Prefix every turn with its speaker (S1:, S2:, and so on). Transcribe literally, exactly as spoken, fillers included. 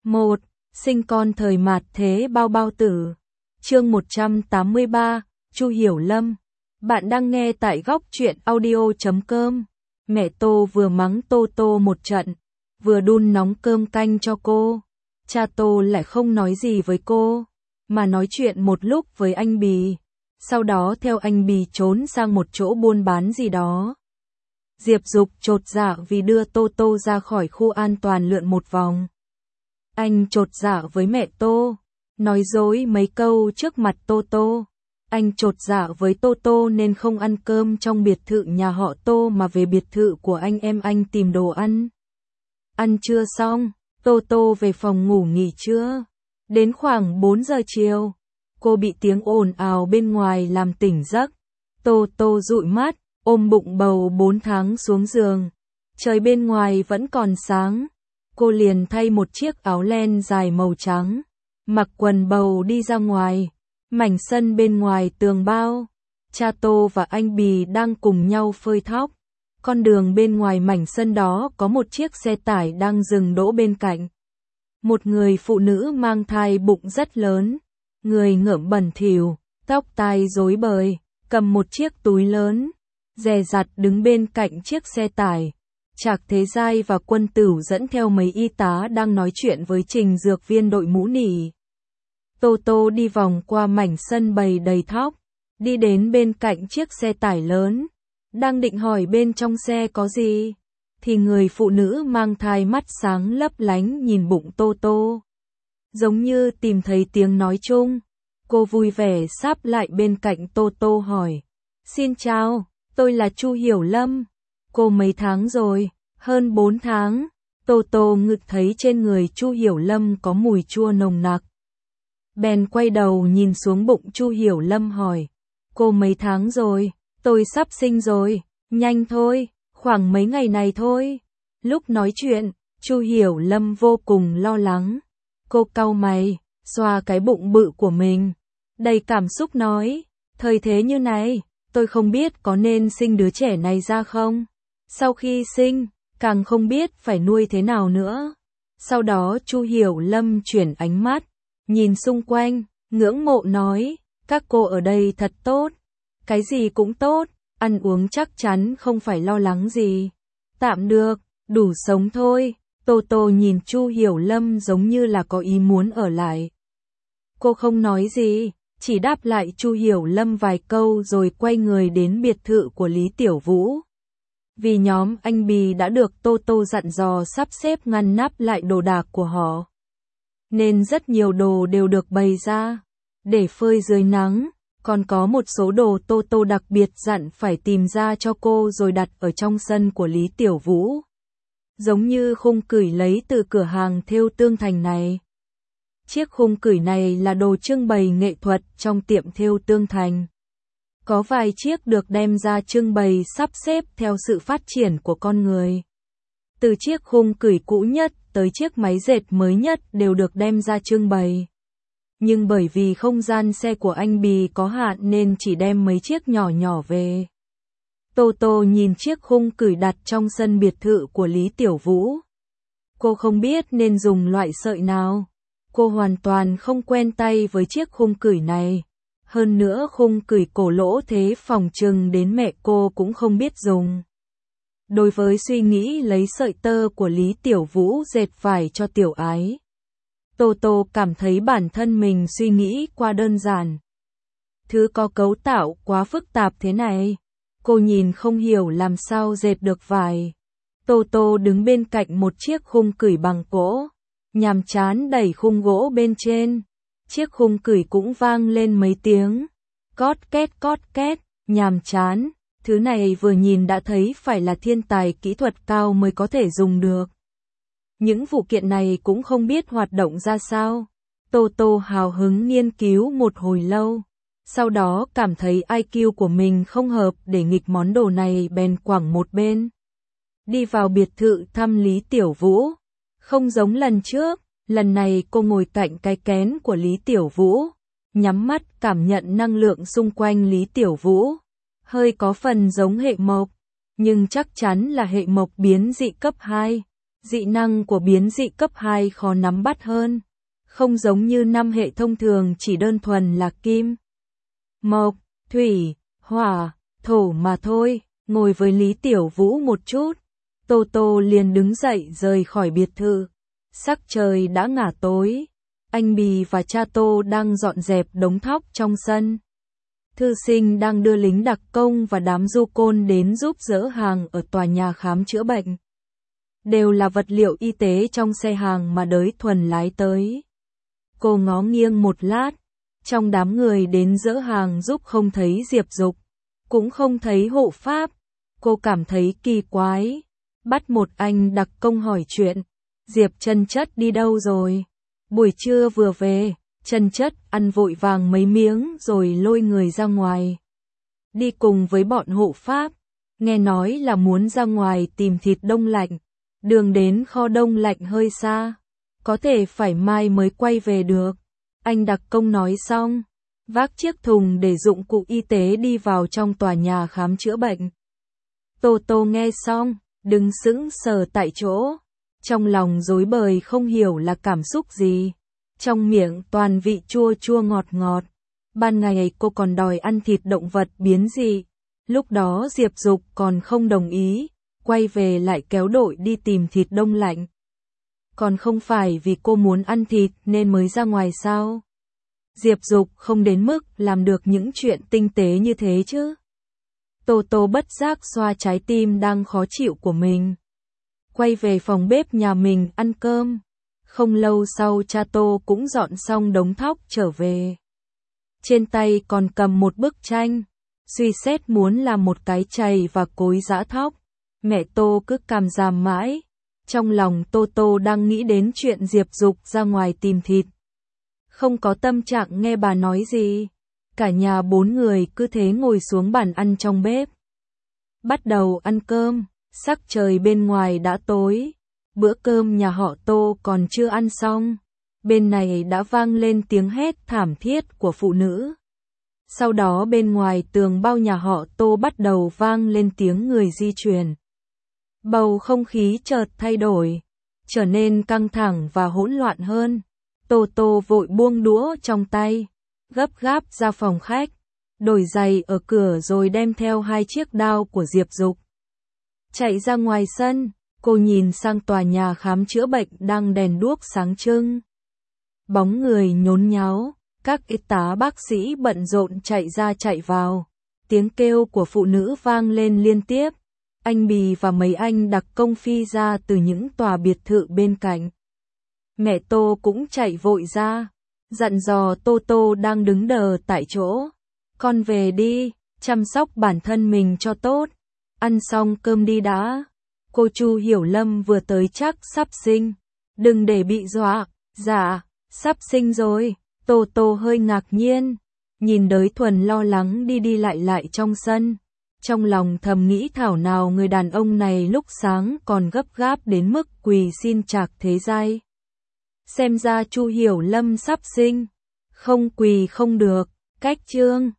S1: một. Sinh con thời mạt thế bao bao tử. Chương một trăm tám mươi ba, Chu Hiểu Lâm. Bạn đang nghe tại góc truyện audio chấm com. Mẹ Tô vừa mắng Tô Tô một trận, vừa đun nóng cơm canh cho cô. Cha Tô lại không nói gì với cô, mà nói chuyện một lúc với anh Bì. Sau đó theo anh Bì trốn sang một chỗ buôn bán gì đó. Diệp Dục chột dạ vì đưa Tô Tô ra khỏi khu an toàn lượn một vòng. Anh chột dạ với mẹ Tô, nói dối mấy câu trước mặt Tô Tô. Anh chột dạ với Tô Tô nên không ăn cơm trong biệt thự nhà họ Tô mà về biệt thự của anh em anh tìm đồ ăn. Ăn trưa xong, Tô Tô về phòng ngủ nghỉ trưa. Đến khoảng bốn giờ chiều, cô bị tiếng ồn ào bên ngoài làm tỉnh giấc. Tô Tô dụi mắt, ôm bụng bầu bốn tháng xuống giường. Trời bên ngoài vẫn còn sáng. Cô liền thay một chiếc áo len dài màu trắng, mặc quần bầu đi ra ngoài. Mảnh sân bên ngoài tường bao, cha Tô và anh Bì đang cùng nhau phơi thóc. Con đường bên ngoài mảnh sân đó có một chiếc xe tải đang dừng đỗ bên cạnh. Một người phụ nữ mang thai bụng rất lớn, người ngợm bẩn thỉu, tóc tai rối bời, cầm một chiếc túi lớn, dè dặt đứng bên cạnh chiếc xe tải. Trạc Thế Giai và Quân Tửu dẫn theo mấy y tá đang nói chuyện với Trình dược viên đội mũ nỉ. Tô Tô đi vòng qua mảnh sân bày đầy thóc, đi đến bên cạnh chiếc xe tải lớn, đang định hỏi bên trong xe có gì, thì người phụ nữ mang thai mắt sáng lấp lánh nhìn bụng Tô Tô. Giống như tìm thấy tiếng nói chung, cô vui vẻ sáp lại bên cạnh Tô Tô hỏi: "Xin chào, tôi là Chu Hiểu Lâm. Cô mấy tháng rồi?" "Hơn bốn tháng." Tô Tô ngửi thấy trên người Chu Hiểu Lâm có mùi chua nồng nặc. Bèn quay đầu nhìn xuống bụng Chu Hiểu Lâm hỏi: "Cô mấy tháng rồi?" "Tôi sắp sinh rồi." "Nhanh thôi, khoảng mấy ngày này thôi." Lúc nói chuyện, Chu Hiểu Lâm vô cùng lo lắng. Cô cau mày, xoa cái bụng bự của mình, đầy cảm xúc nói: "Thời thế như này, tôi không biết có nên sinh đứa trẻ này ra không. Sau khi sinh, càng không biết phải nuôi thế nào nữa." Sau đó Chu Hiểu Lâm chuyển ánh mắt, nhìn xung quanh, ngưỡng mộ nói: "Các cô ở đây thật tốt, cái gì cũng tốt, ăn uống chắc chắn không phải lo lắng gì. Tạm được, đủ sống thôi." Tô Tô nhìn Chu Hiểu Lâm giống như là có ý muốn ở lại. Cô không nói gì, chỉ đáp lại Chu Hiểu Lâm vài câu rồi quay người đến biệt thự của Lý Tiểu Vũ. Vì nhóm anh Bì đã được Tô Tô dặn dò sắp xếp ngăn nắp lại đồ đạc của họ, nên rất nhiều đồ đều được bày ra, để phơi dưới nắng. Còn có một số đồ Tô Tô đặc biệt dặn phải tìm ra cho cô rồi đặt ở trong sân của Lý Tiểu Vũ. Giống như khung cửi lấy từ cửa hàng thêu Tương Thành này. Chiếc khung cửi này là đồ trưng bày nghệ thuật trong tiệm thêu Tương Thành. Có vài chiếc được đem ra trưng bày sắp xếp theo sự phát triển của con người. Từ chiếc khung cửi cũ nhất tới chiếc máy dệt mới nhất đều được đem ra trưng bày. Nhưng bởi vì không gian xe của anh Bì có hạn nên chỉ đem mấy chiếc nhỏ nhỏ về. Tô Tô nhìn chiếc khung cửi đặt trong sân biệt thự của Lý Tiểu Vũ. Cô không biết nên dùng loại sợi nào. Cô hoàn toàn không quen tay với chiếc khung cửi này. Hơn nữa khung cửi cổ lỗ thế phòng trừng đến mẹ cô cũng không biết dùng. Đối với suy nghĩ lấy sợi tơ của Lý Tiểu Vũ dệt vải cho Tiểu Ái, Tô Tô cảm thấy bản thân mình suy nghĩ quá đơn giản. Thứ có cấu tạo quá phức tạp thế này, cô nhìn không hiểu làm sao dệt được vải. Tô Tô đứng bên cạnh một chiếc khung cửi bằng gỗ, nhàm chán đẩy khung gỗ bên trên. Chiếc khung cửi cũng vang lên mấy tiếng cót két cót két, nhàm chán. Thứ này vừa nhìn đã thấy phải là thiên tài kỹ thuật cao mới có thể dùng được. Những phụ kiện này cũng không biết hoạt động ra sao. Tô Tô hào hứng nghiên cứu một hồi lâu. Sau đó cảm thấy i kiu của mình không hợp để nghịch món đồ này bèn quẳng một bên. Đi vào biệt thự thăm Lý Tiểu Vũ. Không giống lần trước, lần này cô ngồi cạnh cái kén của Lý Tiểu Vũ, nhắm mắt cảm nhận năng lượng xung quanh Lý Tiểu Vũ. Hơi có phần giống hệ mộc, nhưng chắc chắn là hệ mộc biến dị cấp hai. Dị năng của biến dị cấp hai khó nắm bắt hơn, không giống như năm hệ thông thường chỉ đơn thuần là kim, mộc, thủy, hỏa, thổ mà thôi. Ngồi với Lý Tiểu Vũ một chút, Tô Tô liền đứng dậy rời khỏi biệt thự. Sắc trời đã ngả tối, anh Bì và cha Tô đang dọn dẹp đống thóc trong sân. Thư sinh đang đưa lính đặc công và đám du côn đến giúp dỡ hàng ở tòa nhà khám chữa bệnh. Đều là vật liệu y tế trong xe hàng mà Đới Thuần lái tới. Cô ngó nghiêng một lát, trong đám người đến dỡ hàng giúp không thấy Diệp Dục, cũng không thấy hộ pháp. Cô cảm thấy kỳ quái, bắt một anh đặc công hỏi chuyện, Diệp Chân Chất đi đâu rồi? Buổi trưa vừa về, Chân Chất ăn vội vàng mấy miếng rồi lôi người ra ngoài. Đi cùng với bọn hộ pháp, nghe nói là muốn ra ngoài tìm thịt đông lạnh, đường đến kho đông lạnh hơi xa, có thể phải mai mới quay về được. Anh đặc công nói xong, vác chiếc thùng để dụng cụ y tế đi vào trong tòa nhà khám chữa bệnh. Tô Tô nghe xong, đứng sững sờ tại chỗ, trong lòng rối bời không hiểu là cảm xúc gì. Trong miệng toàn vị chua chua ngọt ngọt. Ban ngày cô còn đòi ăn thịt động vật biến dị, lúc đó Diệp Dục còn không đồng ý, quay về lại kéo đội đi tìm thịt đông lạnh. Còn không phải vì cô muốn ăn thịt nên mới ra ngoài sao? Diệp Dục không đến mức làm được những chuyện tinh tế như thế chứ. Tô Tô bất giác xoa trái tim đang khó chịu của mình. Quay về phòng bếp nhà mình ăn cơm. Không lâu sau cha Tô cũng dọn xong đống thóc trở về. Trên tay còn cầm một bức tranh, suy xét muốn làm một cái chày và cối giã thóc. Mẹ Tô cứ càm ràm mãi, trong lòng Tô Tô đang nghĩ đến chuyện Diệp Dục ra ngoài tìm thịt. Không có tâm trạng nghe bà nói gì, cả nhà bốn người cứ thế ngồi xuống bàn ăn trong bếp. Bắt đầu ăn cơm, sắc trời bên ngoài đã tối. Bữa cơm nhà họ Tô còn chưa ăn xong, bên này đã vang lên tiếng hét thảm thiết của phụ nữ. Sau đó bên ngoài tường bao nhà họ Tô bắt đầu vang lên tiếng người di chuyển. Bầu không khí chợt thay đổi, trở nên căng thẳng và hỗn loạn hơn. Tô Tô vội buông đũa trong tay, gấp gáp ra phòng khách, đổi giày ở cửa rồi đem theo hai chiếc đao của Diệp Dục. Chạy ra ngoài sân. Cô nhìn sang tòa nhà khám chữa bệnh đang đèn đuốc sáng trưng. Bóng người nhốn nháo, các y tá bác sĩ bận rộn chạy ra chạy vào. Tiếng kêu của phụ nữ vang lên liên tiếp. Anh Bì và mấy anh đặc công phi ra từ những tòa biệt thự bên cạnh. Mẹ Tô cũng chạy vội ra, dặn dò Tô Tô đang đứng đờ tại chỗ. Con về đi, chăm sóc bản thân mình cho tốt. Ăn xong cơm đi đã. Cô Chu Hiểu Lâm vừa tới chắc sắp sinh. Đừng để bị dọa. Dạ, sắp sinh rồi. Tô Tô hơi ngạc nhiên. Nhìn Đới Thuần lo lắng đi đi lại lại trong sân. Trong lòng thầm nghĩ thảo nào người đàn ông này lúc sáng còn gấp gáp đến mức quỳ xin trạc thế giai. Xem ra Chu Hiểu Lâm sắp sinh. Không quỳ không được. Cách chương.